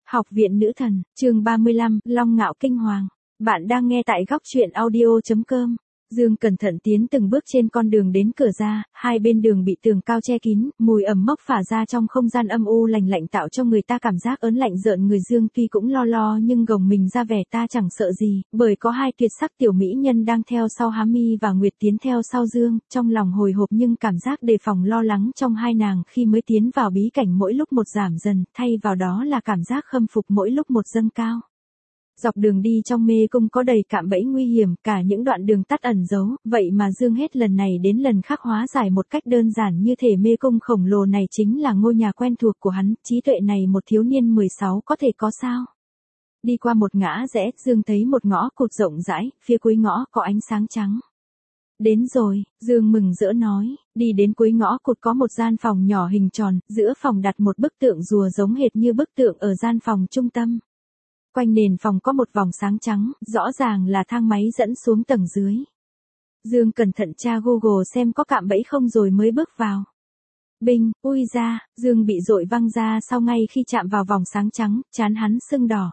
Học viện nữ thần, chương 35, Long ngạo kinh hoàng. Bạn đang nghe tại góc truyện audio.com. Dương cẩn thận tiến từng bước trên con đường đến cửa ra, hai bên đường bị tường cao che kín, mùi ẩm mốc phả ra trong không gian âm u lạnh lạnh tạo cho người ta cảm giác ớn lạnh rợn người. Dương tuy cũng lo nhưng gồng mình ra vẻ ta chẳng sợ gì, bởi có hai tuyệt sắc tiểu mỹ nhân đang theo sau. Há Mi và Nguyệt tiến theo sau Dương, trong lòng hồi hộp nhưng cảm giác đề phòng lo lắng trong hai nàng khi mới tiến vào bí cảnh mỗi lúc một giảm dần, thay vào đó là cảm giác khâm phục mỗi lúc một dâng cao. Dọc đường đi trong mê cung có đầy cạm bẫy nguy hiểm, cả những đoạn đường tắt ẩn giấu, vậy mà Dương hết lần này đến lần khác hóa giải một cách đơn giản như thể mê cung khổng lồ này chính là ngôi nhà quen thuộc của hắn, trí tuệ này một thiếu niên 16 có thể có sao. Đi qua một ngã rẽ, Dương thấy một ngõ cụt rộng rãi, phía cuối ngõ có ánh sáng trắng. Đến rồi, Dương mừng rỡ nói, đi đến cuối ngõ cụt có một gian phòng nhỏ hình tròn, giữa phòng đặt một bức tượng rùa giống hệt như bức tượng ở gian phòng trung tâm. Quanh nền phòng có một vòng sáng trắng, rõ ràng là thang máy dẫn xuống tầng dưới. Dương cẩn thận tra Google xem có cạm bẫy không rồi mới bước vào. Binh, ui ra, Dương bị dội văng ra sau ngay khi chạm vào vòng sáng trắng, trán hắn sưng đỏ.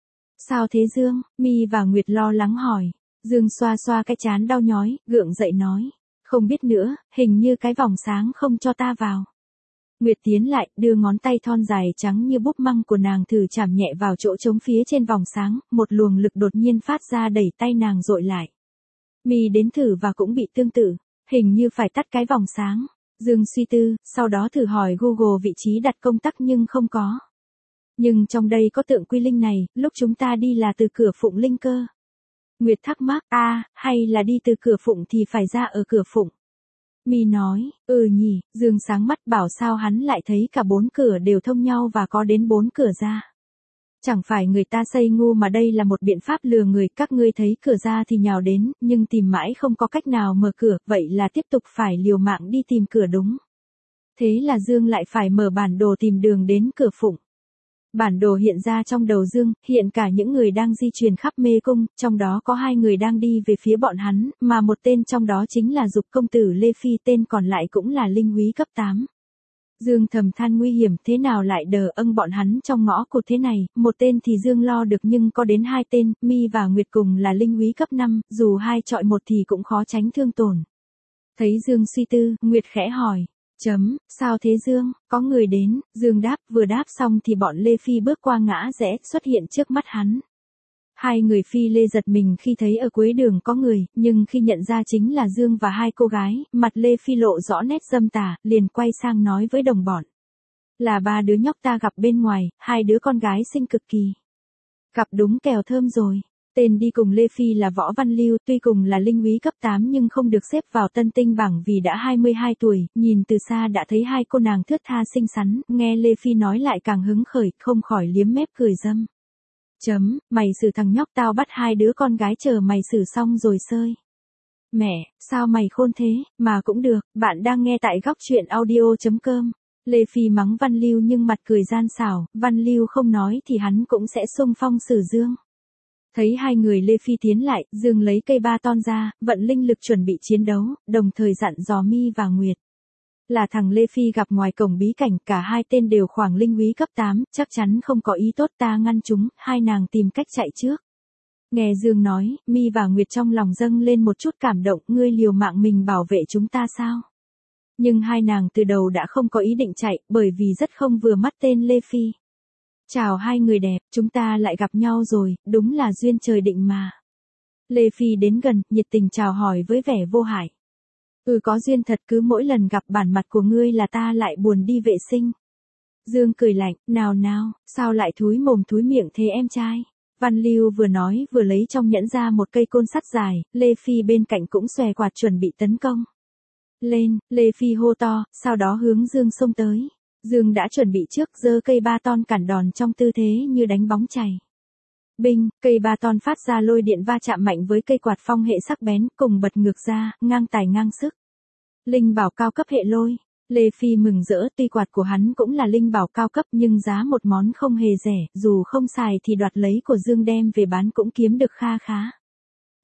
Sao thế Dương? Mi và Nguyệt lo lắng hỏi. Dương xoa xoa cái trán đau nhói, gượng dậy nói. Không biết nữa, hình như cái vòng sáng không cho ta vào. Nguyệt tiến lại, đưa ngón tay thon dài trắng như búp măng của nàng thử chạm nhẹ vào chỗ trống phía trên vòng sáng, một luồng lực đột nhiên phát ra đẩy tay nàng dội lại. Mi đến thử và cũng bị tương tự, hình như phải tắt cái vòng sáng. Dương suy tư, sau đó thử hỏi Google vị trí đặt công tắc nhưng không có. Nhưng trong đây có tượng Quy Linh này, lúc chúng ta đi là từ cửa Phụng Linh cơ. Nguyệt thắc mắc, hay là đi từ cửa Phụng thì phải ra ở cửa Phụng. Mi nói, nhỉ, Dương sáng mắt bảo sao hắn lại thấy cả 4 cửa đều thông nhau và có đến 4 cửa ra. Chẳng phải người ta xây ngu mà đây là một biện pháp lừa người, các ngươi thấy cửa ra thì nhào đến, nhưng tìm mãi không có cách nào mở cửa, vậy là tiếp tục phải liều mạng đi tìm cửa đúng. Thế là Dương lại phải mở bản đồ tìm đường đến cửa Phụng. Bản đồ hiện ra trong đầu Dương, hiện cả những người đang di chuyển khắp mê cung, trong đó có 2 người đang đi về phía bọn hắn, mà một tên trong đó chính là Dục công tử Lê Phi, tên còn lại cũng là linh úy cấp 8. Dương thầm than nguy hiểm, thế nào lại đờ âng bọn hắn trong ngõ cụt thế này, một tên thì Dương lo được nhưng có đến 2 tên, Mi và Nguyệt cùng là linh úy cấp 5, dù 2 chọi 1 thì cũng khó tránh thương tổn. Thấy Dương suy tư, Nguyệt khẽ hỏi. Sao thế Dương, có người đến, Dương đáp, vừa đáp xong thì bọn Lê Phi bước qua ngã rẽ, xuất hiện trước mắt hắn. 2 người Phi Lê giật mình khi thấy ở cuối đường có người, nhưng khi nhận ra chính là Dương và 2 cô gái, mặt Lê Phi lộ rõ nét dâm tà, liền quay sang nói với đồng bọn. Là 3 đứa nhóc ta gặp bên ngoài, 2 đứa con gái xinh cực kỳ. Gặp đúng kèo thơm rồi. Tên đi cùng Lê Phi là Võ Văn Lưu, tuy cùng là linh úy cấp 8 nhưng không được xếp vào tân tinh bảng vì đã 22 tuổi, nhìn từ xa đã thấy 2 cô nàng thướt tha xinh xắn, nghe Lê Phi nói lại càng hứng khởi, không khỏi liếm mép cười dâm. Mày xử thằng nhóc tao bắt 2 đứa con gái chờ mày xử xong rồi sơi. Mẹ, sao mày khôn thế, mà cũng được, bạn đang nghe tại góc truyện audio.com. Lê Phi mắng Văn Lưu nhưng mặt cười gian xảo, Văn Lưu không nói thì hắn cũng sẽ xung phong xử Dương. Thấy 2 người Lê Phi tiến lại, Dương lấy cây ba ton ra, vận linh lực chuẩn bị chiến đấu, đồng thời dặn dò Mi và Nguyệt. Là thằng Lê Phi gặp ngoài cổng bí cảnh, cả 2 tên đều khoảng linh úy cấp 8, chắc chắn không có ý tốt, ta ngăn chúng, 2 nàng tìm cách chạy trước. Nghe Dương nói, Mi và Nguyệt trong lòng dâng lên một chút cảm động, ngươi liều mạng mình bảo vệ chúng ta sao? Nhưng 2 nàng từ đầu đã không có ý định chạy, bởi vì rất không vừa mắt tên Lê Phi. Chào 2 người đẹp, chúng ta lại gặp nhau rồi, đúng là duyên trời định mà. Lê Phi đến gần, nhiệt tình chào hỏi với vẻ vô hại. Có duyên thật, cứ mỗi lần gặp bản mặt của ngươi là ta lại buồn đi vệ sinh. Dương cười lạnh, nào, sao lại thúi mồm thúi miệng thế em trai? Văn Lưu vừa nói vừa lấy trong nhẫn ra một cây côn sắt dài, Lê Phi bên cạnh cũng xòe quạt chuẩn bị tấn công. Lên, Lê Phi hô to, sau đó hướng Dương xông tới. Dương đã chuẩn bị trước, giơ cây ba ton cản đòn trong tư thế như đánh bóng chày. Binh, cây ba ton phát ra lôi điện va chạm mạnh với cây quạt phong hệ sắc bén, cùng bật ngược ra, ngang tài ngang sức. Linh bảo cao cấp hệ lôi. Lê Phi mừng rỡ, tuy quạt của hắn cũng là linh bảo cao cấp nhưng giá một món không hề rẻ, dù không xài thì đoạt lấy của Dương đem về bán cũng kiếm được kha khá.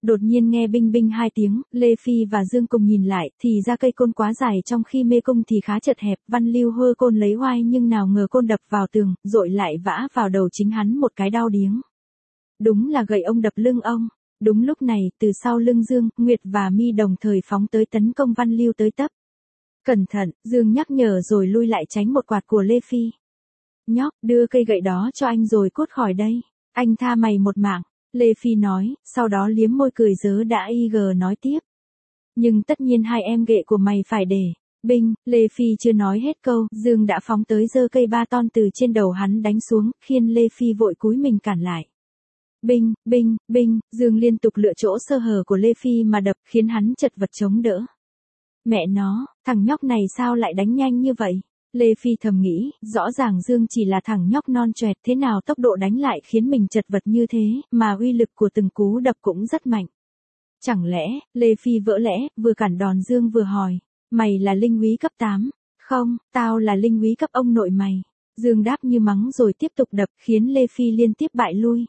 Đột nhiên nghe binh binh hai tiếng, Lê Phi và Dương cùng nhìn lại, thì ra cây côn quá dài trong khi mê cung thì khá chật hẹp, Văn Lưu hơ côn lấy oai nhưng nào ngờ côn đập vào tường, rồi lại vã vào đầu chính hắn một cái đau điếng. Đúng là gậy ông đập lưng ông. Đúng lúc này, từ sau lưng Dương, Nguyệt và Mi đồng thời phóng tới tấn công Văn Lưu tới tấp. Cẩn thận, Dương nhắc nhở rồi lui lại tránh một quạt của Lê Phi. Nhóc, đưa cây gậy đó cho anh rồi cút khỏi đây. Anh tha mày một mạng, Lê Phi nói, sau đó liếm môi cười dớ đã nói tiếp. Nhưng tất nhiên hai em ghệ của mày phải để. Binh, Lê Phi chưa nói hết câu, Dương đã phóng tới giơ cây ba ton từ trên đầu hắn đánh xuống, khiến Lê Phi vội cúi mình cản lại. Binh, binh, binh, Dương liên tục lựa chỗ sơ hở của Lê Phi mà đập, khiến hắn chật vật chống đỡ. Mẹ nó, thằng nhóc này sao lại đánh nhanh như vậy? Lê Phi thầm nghĩ, rõ ràng Dương chỉ là thằng nhóc non choẹt, thế nào tốc độ đánh lại khiến mình chật vật như thế, mà uy lực của từng cú đập cũng rất mạnh. Chẳng lẽ, Lê Phi vỡ lẽ, vừa cản đòn Dương vừa hỏi, mày là linh úy cấp 8, không, tao là linh úy cấp ông nội mày. Dương đáp như mắng rồi tiếp tục đập, khiến Lê Phi liên tiếp bại lui.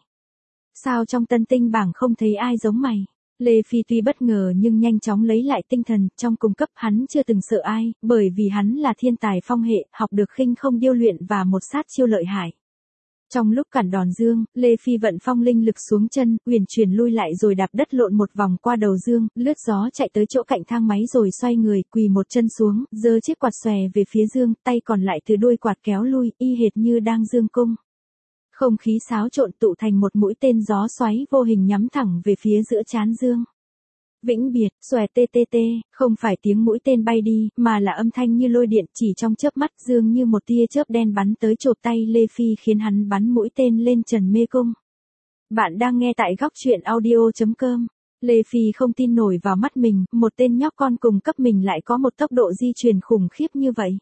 Sao trong tân tinh bảng không thấy ai giống mày? Lê Phi tuy bất ngờ nhưng nhanh chóng lấy lại tinh thần, trong cùng cấp hắn chưa từng sợ ai, bởi vì hắn là thiên tài phong hệ, học được khinh không điêu luyện và một sát chiêu lợi hại. Trong lúc cản đòn Dương, Lê Phi vận phong linh lực xuống chân, uyển chuyển lui lại rồi đạp đất lộn một vòng qua đầu Dương, lướt gió chạy tới chỗ cạnh thang máy rồi xoay người, quỳ một chân xuống, giơ chiếc quạt xòe về phía Dương, tay còn lại từ đuôi quạt kéo lui, y hệt như đang dương cung. Không khí xáo trộn tụ thành một mũi tên gió xoáy vô hình nhắm thẳng về phía giữa trán Dương. Vĩnh biệt, xòe tê tê tê, không phải tiếng mũi tên bay đi, mà là âm thanh như lôi điện, chỉ trong chớp mắt Dương như một tia chớp đen bắn tới chộp tay Lê Phi khiến hắn bắn mũi tên lên trần mê cung. Bạn đang nghe tại góc truyện audio.com. Lê Phi không tin nổi vào mắt mình, một tên nhóc con cùng cấp mình lại có một tốc độ di chuyển khủng khiếp như vậy.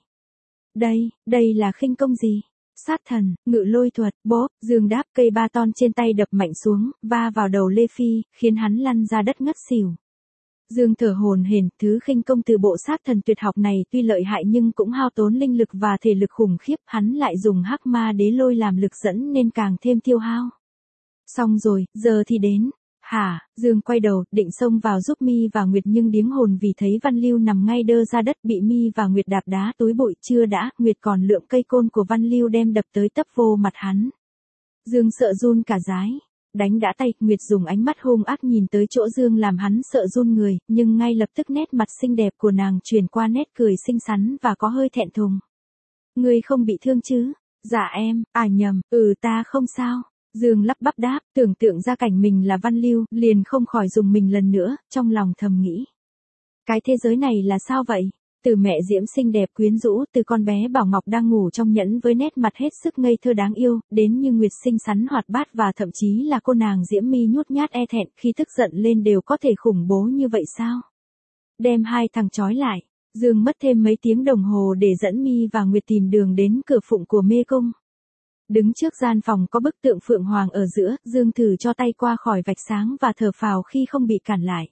Đây là khinh công gì? Sát thần, ngự lôi thuật, bóp, Dương đáp cây ba ton trên tay đập mạnh xuống, va vào đầu Lê Phi, khiến hắn lăn ra đất ngất xỉu. Dương thở hổn hển, thứ khinh công từ bộ sát thần tuyệt học này tuy lợi hại nhưng cũng hao tốn linh lực và thể lực khủng khiếp, hắn lại dùng hắc ma đế lôi làm lực dẫn nên càng thêm tiêu hao. Xong rồi, giờ thì đến. Hả, Dương quay đầu, định xông vào giúp Mi và Nguyệt nhưng điếng hồn vì thấy Văn Lưu nằm ngay đơ ra đất bị Mi và Nguyệt đạp đá túi bụi, chưa đã, Nguyệt còn lượm cây côn của Văn Lưu đem đập tới tấp vô mặt hắn. Dương sợ run cả rái. Đánh đã tay, Nguyệt dùng ánh mắt hung ác nhìn tới chỗ Dương làm hắn sợ run người, nhưng ngay lập tức nét mặt xinh đẹp của nàng chuyển qua nét cười xinh xắn và có hơi thẹn thùng. Ngươi không bị thương chứ? Dạ em, nhầm, ta không sao. Dương lắp bắp đáp, tưởng tượng ra cảnh mình là Văn Lưu, liền không khỏi dùng mình lần nữa, trong lòng thầm nghĩ. Cái thế giới này là sao vậy? Từ mẹ Diễm xinh đẹp quyến rũ, từ con bé Bảo Ngọc đang ngủ trong nhẫn với nét mặt hết sức ngây thơ đáng yêu, đến như Nguyệt xinh xắn hoạt bát và thậm chí là cô nàng Diễm Mi nhút nhát e thẹn, khi tức giận lên đều có thể khủng bố như vậy sao? Đem hai thằng trói lại, Dương mất thêm mấy tiếng đồng hồ để dẫn Mi và Nguyệt tìm đường đến cửa phụng của mê cung. Đứng trước gian phòng có bức tượng Phượng Hoàng ở giữa, Dương thử cho tay qua khỏi vạch sáng và thở phào khi không bị cản lại.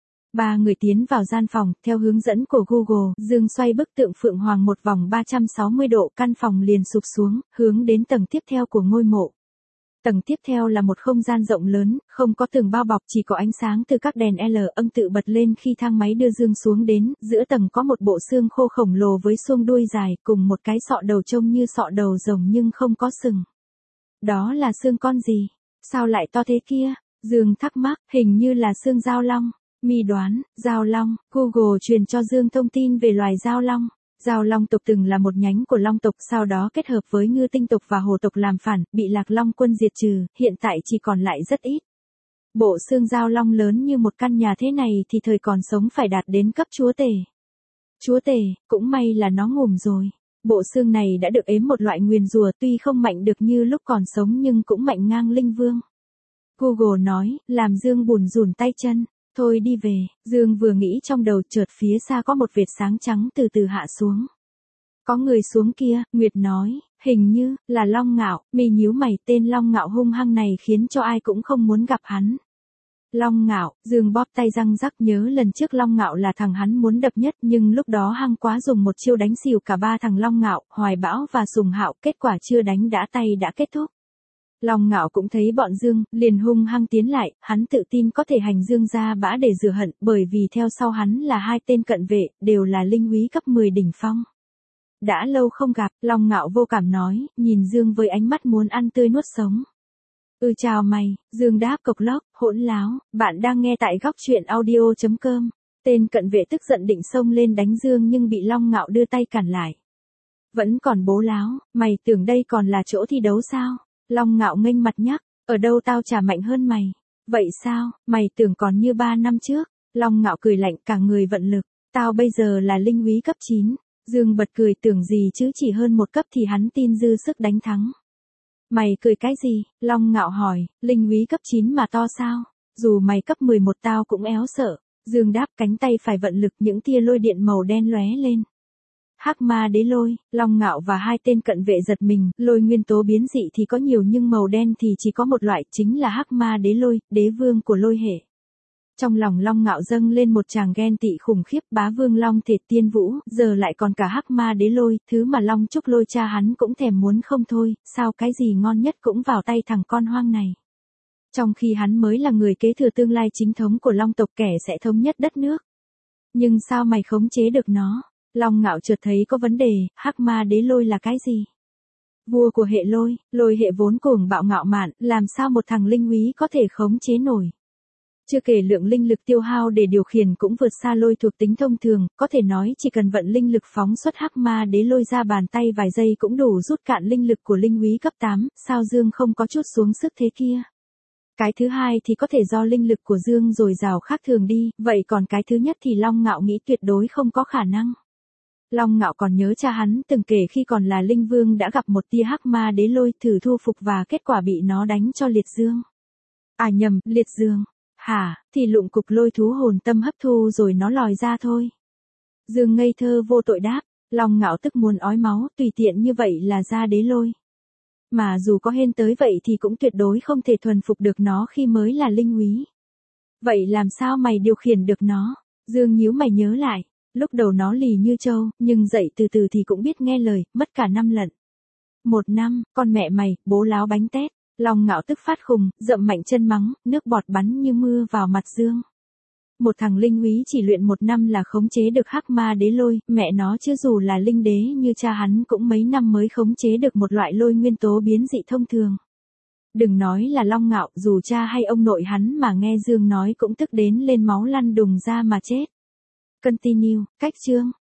Ba người tiến vào gian phòng, theo hướng dẫn của Google, Dương xoay bức tượng Phượng Hoàng một vòng 360 độ, căn phòng liền sụp xuống, hướng đến tầng tiếp theo của ngôi mộ. Tầng tiếp theo là một không gian rộng lớn, không có tường bao bọc, chỉ có ánh sáng từ các đèn L âm tự bật lên khi thang máy đưa Dương xuống đến, giữa tầng có một bộ xương khô khổng lồ với xuông đuôi dài, cùng một cái sọ đầu trông như sọ đầu rồng nhưng không có sừng. Đó là xương con gì? Sao lại to thế kia? Dương thắc mắc, hình như là xương dao long. Mi đoán, dao long, Google truyền cho Dương thông tin về loài dao long. Dao long tộc từng là một nhánh của long tộc, sau đó kết hợp với ngư tinh tộc và hổ tộc làm phản, bị Lạc Long quân diệt trừ, hiện tại chỉ còn lại rất ít. Bộ xương dao long lớn như một căn nhà thế này thì thời còn sống phải đạt đến cấp chúa tể. Chúa tể, cũng may là nó ngủm rồi. Bộ xương này đã được ếm một loại nguyền rủa, tuy không mạnh được như lúc còn sống nhưng cũng mạnh ngang linh vương. Google nói, làm Dương bủn rủn tay chân. Thôi đi về, Dương vừa nghĩ trong đầu chợt phía xa có một vệt sáng trắng từ từ hạ xuống. Có người xuống kia, Nguyệt nói, hình như là Long Ngạo. Mi nhíu mày, tên Long Ngạo hung hăng này khiến cho ai cũng không muốn gặp hắn. Long Ngạo, Dương bóp tay răng rắc, nhớ lần trước Long Ngạo là thằng hắn muốn đập nhất nhưng lúc đó hăng quá dùng một chiêu đánh xỉu cả ba thằng Long Ngạo, Hoài Bão và Sùng Hạo, kết quả chưa đánh đã tay đã kết thúc. Long Ngạo cũng thấy bọn Dương, liền hung hăng tiến lại, hắn tự tin có thể hành Dương ra bã để rửa hận, bởi vì theo sau hắn là hai tên cận vệ, đều là linh úy cấp 10 đỉnh phong. Đã lâu không gặp, Long Ngạo vô cảm nói, nhìn Dương với ánh mắt muốn ăn tươi nuốt sống. Chào mày, Dương đáp cộc lốc, hỗn láo, bạn đang nghe tại góc truyện audio.com. Tên cận vệ tức giận định xông lên đánh Dương nhưng bị Long Ngạo đưa tay cản lại. Vẫn còn bố láo, mày tưởng đây còn là chỗ thi đấu sao? Long Ngạo nghênh mặt nhắc, ở đâu tao chả mạnh hơn mày. Vậy sao, mày tưởng còn như 3 năm trước? Long Ngạo cười lạnh cả người vận lực, tao bây giờ là linh úy cấp 9. Dương bật cười tưởng gì chứ chỉ hơn một cấp thì hắn tin dư sức đánh thắng. Mày cười cái gì? Long Ngạo hỏi, linh úy cấp 9 mà to sao? Dù mày cấp 11 tao cũng éo sợ. Dương đáp cánh tay phải vận lực những tia lôi điện màu đen lóe lên. Hắc ma đế lôi, Long Ngạo và hai tên cận vệ giật mình, lôi nguyên tố biến dị thì có nhiều nhưng màu đen thì chỉ có một loại, chính là hắc ma đế lôi, đế vương của lôi hệ. Trong lòng Long Ngạo dâng lên một tràng ghen tị khủng khiếp, bá vương long thể tiên vũ, giờ lại còn cả hắc ma đế lôi, thứ mà Long Trúc Lôi cha hắn cũng thèm muốn không thôi, sao cái gì ngon nhất cũng vào tay thằng con hoang này. Trong khi hắn mới là người kế thừa tương lai chính thống của Long tộc, kẻ sẽ thống nhất đất nước. Nhưng sao mày khống chế được nó? Long Ngạo chợt thấy có vấn đề, hắc ma đế lôi là cái gì? Vua của hệ lôi, lôi hệ vốn cuồng bạo ngạo mạn, làm sao một thằng linh úy có thể khống chế nổi? Chưa kể lượng linh lực tiêu hao để điều khiển cũng vượt xa lôi thuộc tính thông thường, có thể nói chỉ cần vận linh lực phóng xuất hắc ma đế lôi ra bàn tay vài giây cũng đủ rút cạn linh lực của linh úy cấp 8, sao Dương không có chút xuống sức thế kia? Cái thứ hai thì có thể do linh lực của Dương dồi dào khác thường đi, vậy còn cái thứ nhất thì Long Ngạo nghĩ tuyệt đối không có khả năng. Long Ngạo còn nhớ cha hắn từng kể khi còn là linh vương đã gặp một tia hắc ma đế lôi thử thu phục và kết quả bị nó đánh cho liệt dương. À nhầm, liệt dương. Hả, thì lụng cục lôi thú hồn tâm hấp thu rồi nó lòi ra thôi. Dương ngây thơ vô tội đáp, Long Ngạo tức muốn ói máu, tùy tiện như vậy là ra đế lôi. Mà dù có hên tới vậy thì cũng tuyệt đối không thể thuần phục được nó khi mới là linh úy. Vậy làm sao mày điều khiển được nó? Dương nhíu mày nhớ lại, lúc đầu nó lì như trâu, nhưng dậy từ từ thì cũng biết nghe lời, mất cả 5 lần. 1 năm, con mẹ mày, bố láo bánh tét. Long Ngạo tức phát khùng, dậm mạnh chân mắng, nước bọt bắn như mưa vào mặt Dương. Một thằng linh úy chỉ luyện 1 năm là khống chế được hắc ma đế lôi, mẹ nó chứ dù là linh đế như cha hắn cũng mấy năm mới khống chế được một loại lôi nguyên tố biến dị thông thường. Đừng nói là Long Ngạo, dù cha hay ông nội hắn mà nghe Dương nói cũng tức đến lên máu lăn đùng ra mà chết. Continue, cách chương.